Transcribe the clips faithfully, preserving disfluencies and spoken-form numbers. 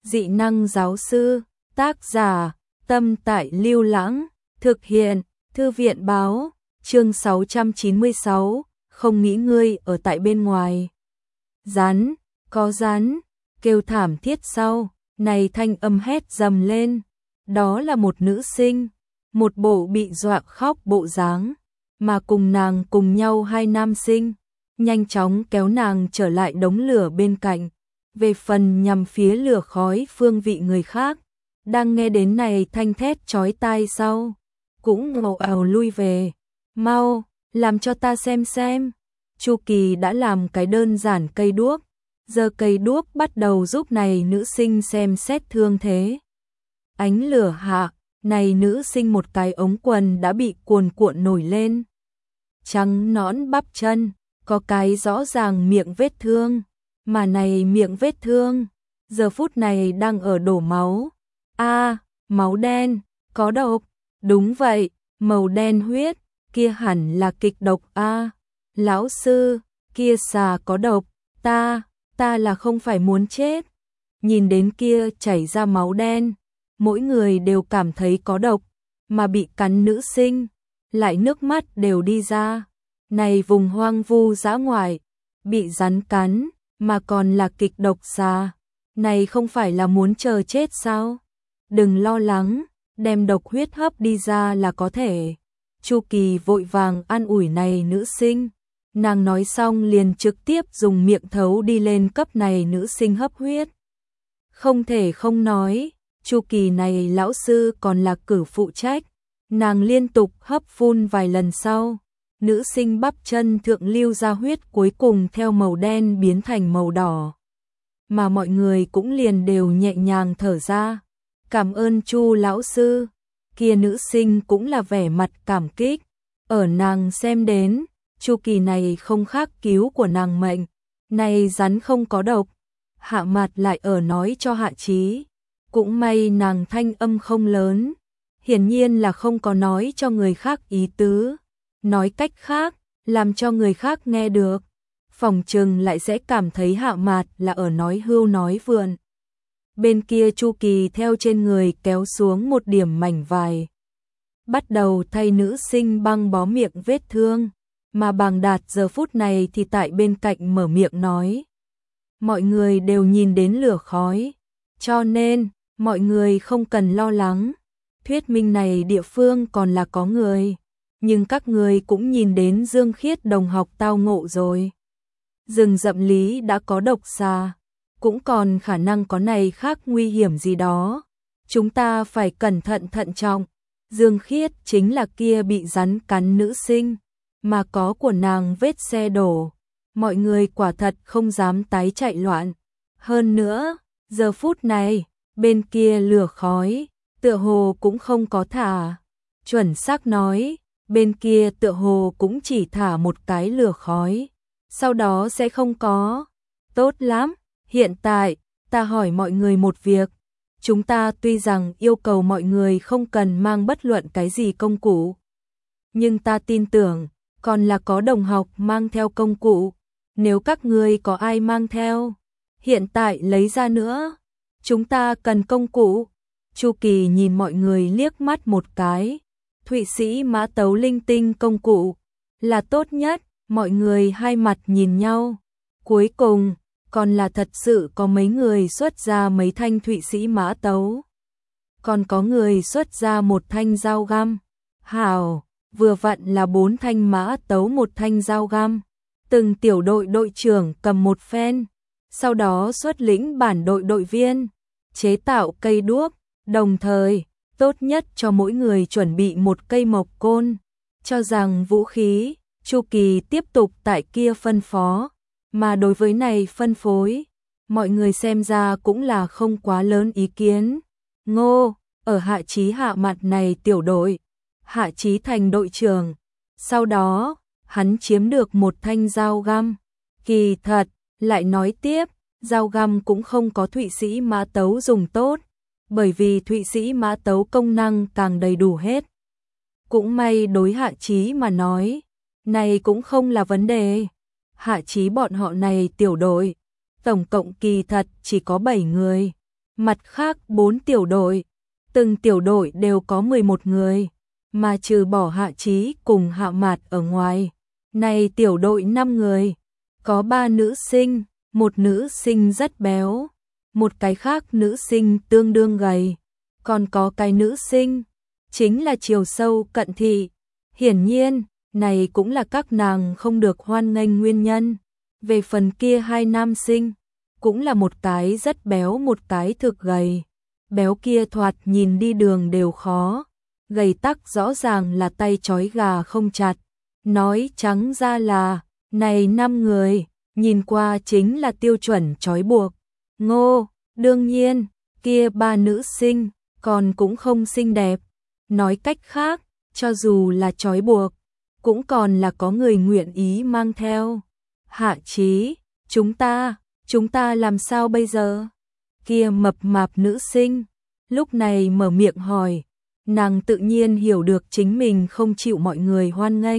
Dị năng giáo sư, tác giả, Tâm Tại Lưu Lãng, thực hiện, Thư viện báo, chương sáu trăm chín mươi sáu, không nghĩ ngươi ở tại bên ngoài. Rắn, có rắn, kêu thảm thiết sau, này thanh âm hét dầm lên, đó là một nữ sinh, một bộ bị dọa khóc bộ dáng, mà cùng nàng cùng nhau hai nam sinh, nhanh chóng kéo nàng trở lại đống lửa bên cạnh, về phần nhằm phía lửa khói phương vị người khác, đang nghe đến này thanh thét chói tai sau, cũng ồ ào lui về, mau, làm cho ta xem xem. Chu Kỳ đã làm cái đơn giản cây đuốc, giờ cây đuốc bắt đầu giúp này nữ sinh xem xét thương thế. Ánh lửa hạ, này nữ sinh một cái ống quần đã bị cuồn cuộn nổi lên. Trắng nõn bắp chân, có cái rõ ràng miệng vết thương, mà này miệng vết thương, giờ phút này đang ở đổ máu. A, à, máu đen, có độc, đúng vậy, màu đen huyết, kia hẳn là kịch độc a. À. Lão sư, kia xà có độc, ta, ta là không phải muốn chết. Nhìn đến kia chảy ra máu đen, mỗi người đều cảm thấy có độc, mà bị cắn nữ sinh, lại nước mắt đều đi ra. Này vùng hoang vu dã ngoại, bị rắn cắn, mà còn là kịch độc xà, này không phải là muốn chờ chết sao? Đừng lo lắng, đem độc huyết hấp đi ra là có thể. Chu Kỳ vội vàng an ủi này nữ sinh, nàng nói xong liền trực tiếp dùng miệng thấu đi lên cấp này nữ sinh hấp huyết. Không thể không nói, Chu Kỳ này lão sư còn là cử phụ trách, nàng liên tục hấp phun vài lần sau, nữ sinh bắp chân thượng lưu ra huyết cuối cùng theo màu đen biến thành màu đỏ. Mà mọi người cũng liền đều nhẹ nhàng thở ra, cảm ơn Chu lão sư. Kia nữ sinh cũng là vẻ mặt cảm kích, ở nàng xem đến, Chu Kỳ này không khác cứu của nàng mệnh, này rắn không có độc. Hạ Mạt lại ở nói cho Hạ Chí, cũng may nàng thanh âm không lớn, hiển nhiên là không có nói cho người khác ý tứ, nói cách khác, làm cho người khác nghe được, phòng trừng lại sẽ cảm thấy Hạ Mạt là ở nói hưu nói vượn. Bên kia Chu Kỳ theo trên người kéo xuống một điểm mảnh vải, bắt đầu thay nữ sinh băng bó miệng vết thương, mà Bàng Đạt giờ phút này thì tại bên cạnh mở miệng nói. Mọi người đều nhìn đến lửa khói, cho nên, mọi người không cần lo lắng, thuyết minh này địa phương còn là có người, nhưng các người cũng nhìn đến Dương Khiết đồng học tao ngộ rồi. Rừng rậm lý đã có độc xà, cũng còn khả năng có này khác nguy hiểm gì đó, chúng ta phải cẩn thận thận trọng. Dương Khiết chính là kia bị rắn cắn nữ sinh, mà có của nàng vết xe đổ, mọi người quả thật không dám tái chạy loạn. Hơn nữa, giờ phút này, bên kia lửa khói, tựa hồ cũng không có thả. Chuẩn xác nói, bên kia tựa hồ cũng chỉ thả một cái lửa khói, sau đó sẽ không có. Tốt lắm, hiện tại, ta hỏi mọi người một việc. Chúng ta tuy rằng yêu cầu mọi người không cần mang bất luận cái gì công cụ, nhưng ta tin tưởng, còn là có đồng học mang theo công cụ. Nếu các ngươi có ai mang theo, hiện tại lấy ra nữa. Chúng ta cần công cụ. Chu Kỳ nhìn mọi người liếc mắt một cái. Thụy Sĩ mã tấu linh tinh công cụ là tốt nhất. Mọi người hai mặt nhìn nhau. Cuối cùng, còn là thật sự có mấy người xuất ra mấy thanh Thụy Sĩ mã tấu. Còn có người xuất ra một thanh dao găm. Hảo, vừa vặn là bốn thanh mã tấu một thanh dao găm. Từng tiểu đội đội trưởng cầm một phen, sau đó xuất lĩnh bản đội đội viên, chế tạo cây đuốc, đồng thời, tốt nhất cho mỗi người chuẩn bị một cây mộc côn. Cho rằng vũ khí, Chu Kỳ tiếp tục tại kia phân phó, mà đối với này phân phối, mọi người xem ra cũng là không quá lớn ý kiến. Ngô, ở Hạ Chí Hạ Mạt này tiểu đội, Hạ Chí thành đội trưởng, sau đó, hắn chiếm được một thanh dao găm. Kỳ thật, lại nói tiếp, dao găm cũng không có Thụy Sĩ mã tấu dùng tốt, bởi vì Thụy Sĩ mã tấu công năng càng đầy đủ hết. Cũng may đối Hạ Chí mà nói, này cũng không là vấn đề. Hạ Chí bọn họ này tiểu đội, tổng cộng kỳ thật chỉ có bảy người, Mặt khác bốn tiểu đội, từng tiểu đội đều có mười một người, mà trừ bỏ Hạ Chí cùng Hạ Mạt ở ngoài, này tiểu đội năm người, có ba nữ sinh, một nữ sinh rất béo, một cái khác nữ sinh tương đương gầy, còn có cái nữ sinh, chính là chiều sâu cận thị. Hiển nhiên, này cũng là các nàng không được hoan nghênh nguyên nhân. Về phần kia hai nam sinh, cũng là một cái rất béo một cái thực gầy. Béo kia thoạt nhìn đi đường đều khó, gầy tắc rõ ràng là tay trói gà không chặt. Nói trắng ra là, này năm người, nhìn qua chính là tiêu chuẩn trói buộc. Ngô, đương nhiên, kia ba nữ sinh, còn cũng không xinh đẹp. Nói cách khác, cho dù là trói buộc, cũng còn là có người nguyện ý mang theo. Hạ Chí, chúng ta, chúng ta làm sao bây giờ? Kia mập mạp nữ sinh, lúc này mở miệng hỏi, nàng tự nhiên hiểu được chính mình không chịu mọi người hoan nghênh.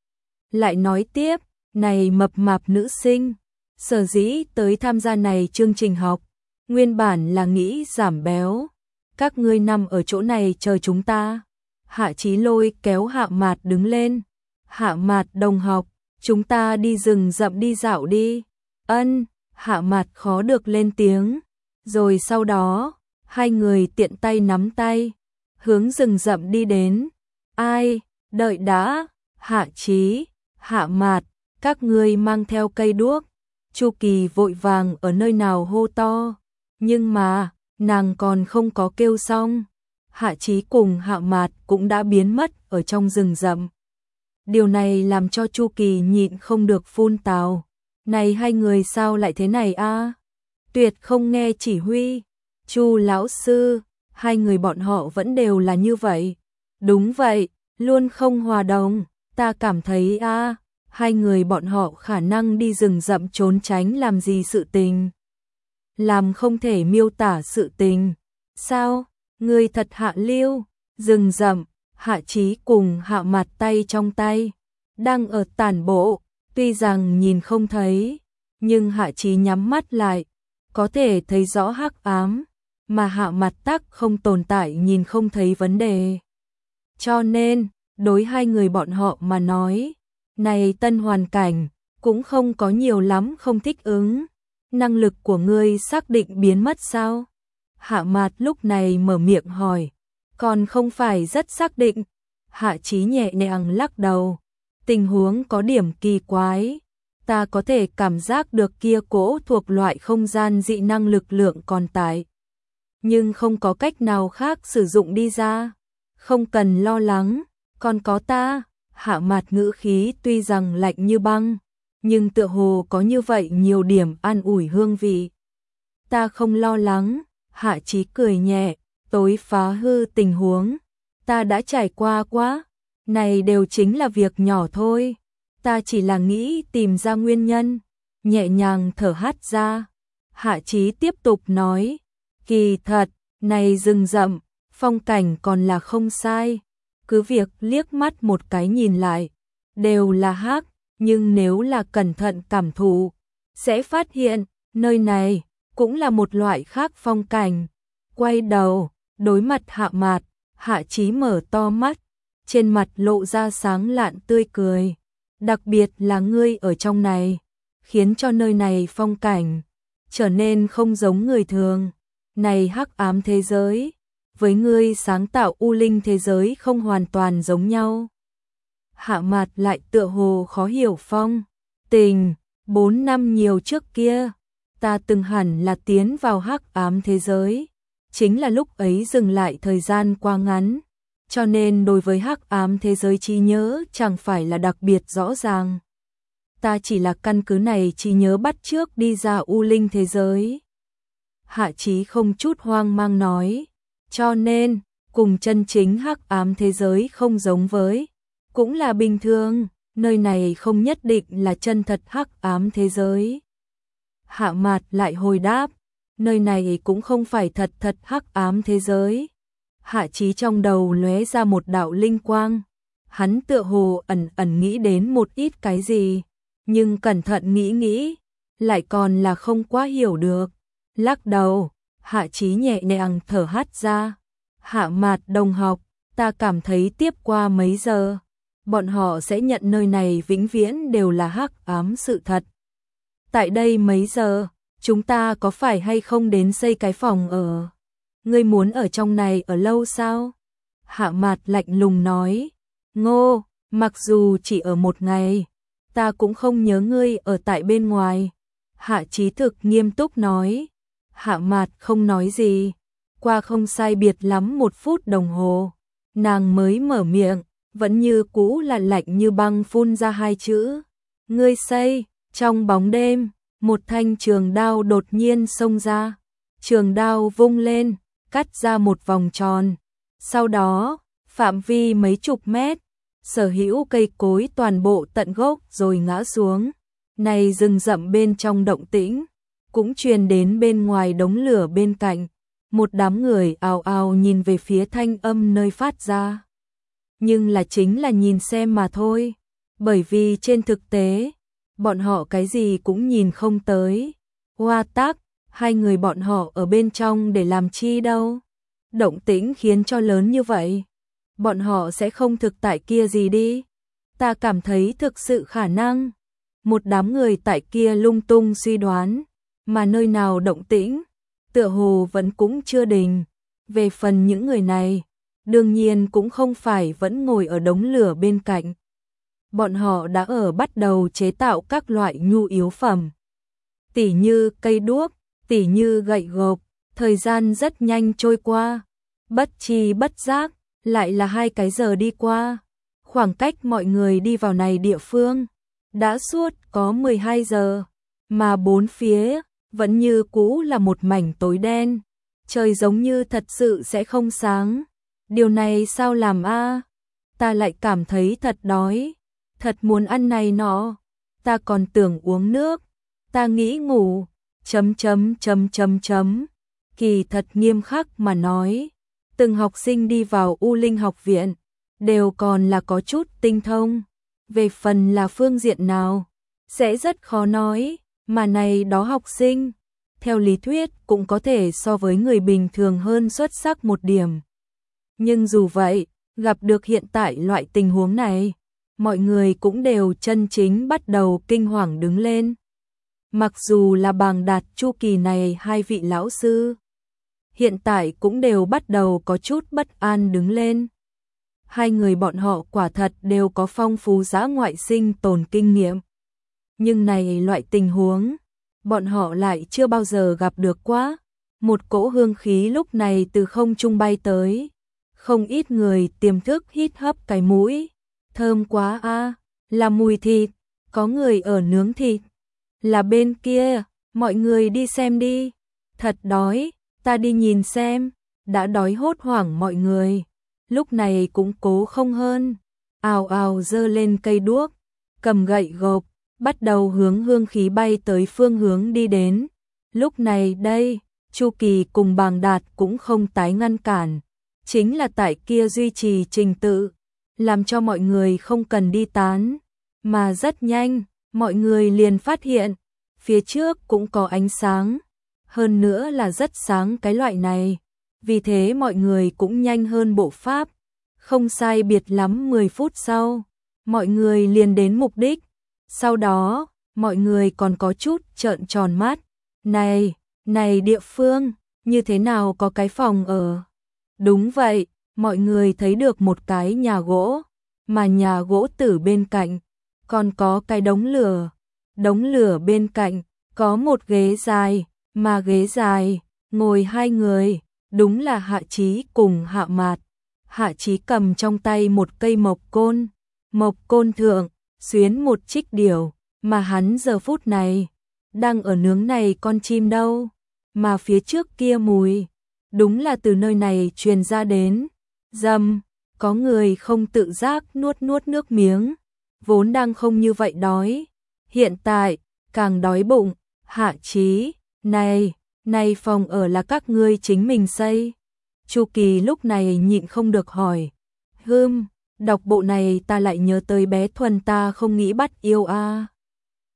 Lại nói tiếp, này mập mạp nữ sinh, sở dĩ tới tham gia này chương trình học, nguyên bản là nghĩ giảm béo. Các ngươi nằm ở chỗ này chờ chúng ta. Hạ Chí lôi kéo Hạ Mạt đứng lên. Hạ Mạt đồng học, chúng ta đi rừng rậm đi dạo đi. Ân, Hạ Mạt khó được lên tiếng. Rồi sau đó, hai người tiện tay nắm tay, hướng rừng rậm đi đến. Ai, đợi đã, Hạ Chí, Hạ Mạt, các ngươi mang theo cây đuốc. Chu Kỳ vội vàng ở nơi nào hô to, nhưng mà, nàng còn không có kêu xong. Hạ Chí cùng Hạ Mạt cũng đã biến mất ở trong rừng rậm. Điều này làm cho Chu Kỳ nhịn không được phun tào. Này hai người sao lại thế này a? Tuyệt không nghe chỉ huy. Chu lão sư, hai người bọn họ vẫn đều là như vậy. Đúng vậy, luôn không hòa đồng. Ta cảm thấy a, hai người bọn họ khả năng đi rừng rậm trốn tránh làm gì sự tình. Làm không thể miêu tả sự tình. Sao? Người thật hạ lưu. Rừng rậm, Hạ Chí cùng Hạ Mạt tay trong tay, đang ở tản bộ, tuy rằng nhìn không thấy, nhưng Hạ Chí nhắm mắt lại, có thể thấy rõ hắc ám, mà Hạ Mạt tắc không tồn tại nhìn không thấy vấn đề. Cho nên, đối hai người bọn họ mà nói, này tân hoàn cảnh, cũng không có nhiều lắm không thích ứng. Năng lực của ngươi xác định biến mất sao? Hạ Mạt lúc này mở miệng hỏi, còn không phải rất xác định. Hạ Chí nhẹ nhàng lắc đầu, tình huống có điểm kỳ quái. Ta có thể cảm giác được kia cỗ thuộc loại không gian dị năng lực lượng còn tại, nhưng không có cách nào khác sử dụng đi ra. Không cần lo lắng, còn có ta. Hạ Mạt ngữ khí tuy rằng lạnh như băng, nhưng tựa hồ có như vậy nhiều điểm an ủi hương vị. Ta không lo lắng. Hạ Chí cười nhẹ, tối phá hư tình huống, ta đã trải qua quá, này đều chính là việc nhỏ thôi, ta chỉ là nghĩ tìm ra nguyên nhân. Nhẹ nhàng thở hắt ra, Hạ Chí tiếp tục nói, kỳ thật, này rừng rậm, phong cảnh còn là không sai, cứ việc liếc mắt một cái nhìn lại, đều là hắc, nhưng nếu là cẩn thận cảm thụ, sẽ phát hiện, nơi này cũng là một loại khác phong cảnh. Quay đầu, đối mặt Hạ Mạt, Hạ Chí mở to mắt, trên mặt lộ ra sáng lạn tươi cười. Đặc biệt là ngươi ở trong này, khiến cho nơi này phong cảnh trở nên không giống người thường. Này hắc ám thế giới, với ngươi sáng tạo u linh thế giới không hoàn toàn giống nhau. Hạ Mạt lại tựa hồ khó hiểu phong tình. Bốn năm nhiều trước kia, ta từng hẳn là tiến vào hắc ám thế giới, chính là lúc ấy dừng lại thời gian quá ngắn, cho nên đối với hắc ám thế giới trí nhớ chẳng phải là đặc biệt rõ ràng. Ta chỉ là căn cứ này trí nhớ bắt chước đi ra u linh thế giới. Hạ Chí không chút hoang mang nói, cho nên, cùng chân chính hắc ám thế giới không giống với, cũng là bình thường, nơi này không nhất định là chân thật hắc ám thế giới. Hạ Mạt lại hồi đáp, nơi này cũng không phải thật thật hắc ám thế giới. Hạ Chí trong đầu lóe ra một đạo linh quang, hắn tựa hồ ẩn ẩn nghĩ đến một ít cái gì, nhưng cẩn thận nghĩ nghĩ, lại còn là không quá hiểu được. Lắc đầu, Hạ Chí nhẹ nhàng thở hắt ra. Hạ Mạt đồng học, ta cảm thấy tiếp qua mấy giờ, bọn họ sẽ nhận nơi này vĩnh viễn đều là hắc ám sự thật. Tại đây mấy giờ, chúng ta có phải hay không đến xây cái phòng ở? Ngươi muốn ở trong này ở lâu sao? Hạ Mạt lạnh lùng nói. Ngô, mặc dù chỉ ở một ngày, ta cũng không nhớ ngươi ở tại bên ngoài. Hạ Chí thực nghiêm túc nói. Hạ Mạt không nói gì. Qua không sai biệt lắm một phút đồng hồ, nàng mới mở miệng, vẫn như cũ là lạnh như băng phun ra hai chữ. Ngươi xây. Trong bóng đêm, một thanh trường đao đột nhiên xông ra. Trường đao vung lên, cắt ra một vòng tròn. Sau đó, phạm vi mấy chục mét, sở hữu cây cối toàn bộ tận gốc rồi ngã xuống. Này rừng rậm bên trong động tĩnh, cũng truyền đến bên ngoài đống lửa bên cạnh. Một đám người ào ào nhìn về phía thanh âm nơi phát ra. Nhưng là chính là nhìn xem mà thôi. Bởi vì trên thực tế, bọn họ cái gì cũng nhìn không tới. Hoa Tắc, hai người bọn họ ở bên trong để làm chi đâu? Động tĩnh khiến cho lớn như vậy. Bọn họ sẽ không thực tại kia gì đi. Ta cảm thấy thực sự khả năng. Một đám người tại kia lung tung suy đoán. Mà nơi nào động tĩnh, tựa hồ vẫn cũng chưa đình. Về phần những người này, đương nhiên cũng không phải vẫn ngồi ở đống lửa bên cạnh. Bọn họ đã ở bắt đầu chế tạo các loại nhu yếu phẩm. Tỉ như cây đuốc, tỉ như gậy gộc, thời gian rất nhanh trôi qua. Bất chi bất giác, lại là hai cái giờ đi qua. Khoảng cách mọi người đi vào này địa phương, đã suốt có mười hai giờ, mà bốn phía vẫn như cũ là một mảnh tối đen. Trời giống như thật sự sẽ không sáng. Điều này sao làm a? Ta lại cảm thấy thật đói, thật muốn ăn này nọ. Ta còn tưởng uống nước, ta nghĩ ngủ. Chấm chấm chấm chấm chấm. Kỳ thật nghiêm khắc mà nói, từng học sinh đi vào U Linh học viện đều còn là có chút tinh thông. Về phần là phương diện nào, sẽ rất khó nói. Mà này đó học sinh, theo lý thuyết cũng có thể so với người bình thường hơn xuất sắc một điểm. Nhưng dù vậy, gặp được hiện tại loại tình huống này, mọi người cũng đều chân chính bắt đầu kinh hoàng đứng lên. Mặc dù là Bàng Đạt Chu Kỳ này hai vị lão sư, hiện tại cũng đều bắt đầu có chút bất an đứng lên. Hai người bọn họ quả thật đều có phong phú dã ngoại sinh tồn kinh nghiệm. Nhưng này loại tình huống, bọn họ lại chưa bao giờ gặp được quá. Một cỗ hương khí lúc này từ không trung bay tới. Không ít người tiềm thức hít hấp cái mũi. Thơm quá a, là mùi thịt, có người ở nướng thịt. Là bên kia, mọi người đi xem đi. Thật đói, ta đi nhìn xem. Đã đói hốt hoảng mọi người. Lúc này cũng cố không hơn. Ào ào giơ lên cây đuốc, cầm gậy gộc, bắt đầu hướng hương khí bay tới phương hướng đi đến. Lúc này đây, Chu Kỳ cùng Bàng Đạt cũng không tái ngăn cản. Chính là tại kia duy trì trình tự, làm cho mọi người không cần đi tán. Mà rất nhanh, mọi người liền phát hiện, phía trước cũng có ánh sáng. Hơn nữa là rất sáng cái loại này. Vì thế mọi người cũng nhanh hơn bộ pháp. Không sai biệt lắm mười phút sau, mọi người liền đến mục đích. Sau đó, mọi người còn có chút trợn tròn mắt. Này, này địa phương, như thế nào có cái phòng ở? Đúng vậy, mọi người thấy được một cái nhà gỗ, mà nhà gỗ tử bên cạnh, còn có cái đống lửa. Đống lửa bên cạnh, có một ghế dài, mà ghế dài, ngồi hai người, đúng là Hạ Chí cùng Hạ Mạt. Hạ Chí cầm trong tay một cây mộc côn, mộc côn thượng, xuyến một trích điểu, mà hắn giờ phút này, đang ở nướng này con chim đâu, mà phía trước kia mùi, đúng là từ nơi này truyền ra đến. Dầm, có người không tự giác nuốt nuốt nước miếng, vốn đang không như vậy đói, hiện tại, càng đói bụng. Hạ Chí, này, này phòng ở là các ngươi chính mình xây. Chu Kỳ lúc này nhịn không được hỏi. Hừm, đọc bộ này ta lại nhớ tới bé Thuần ta không nghĩ bắt yêu a.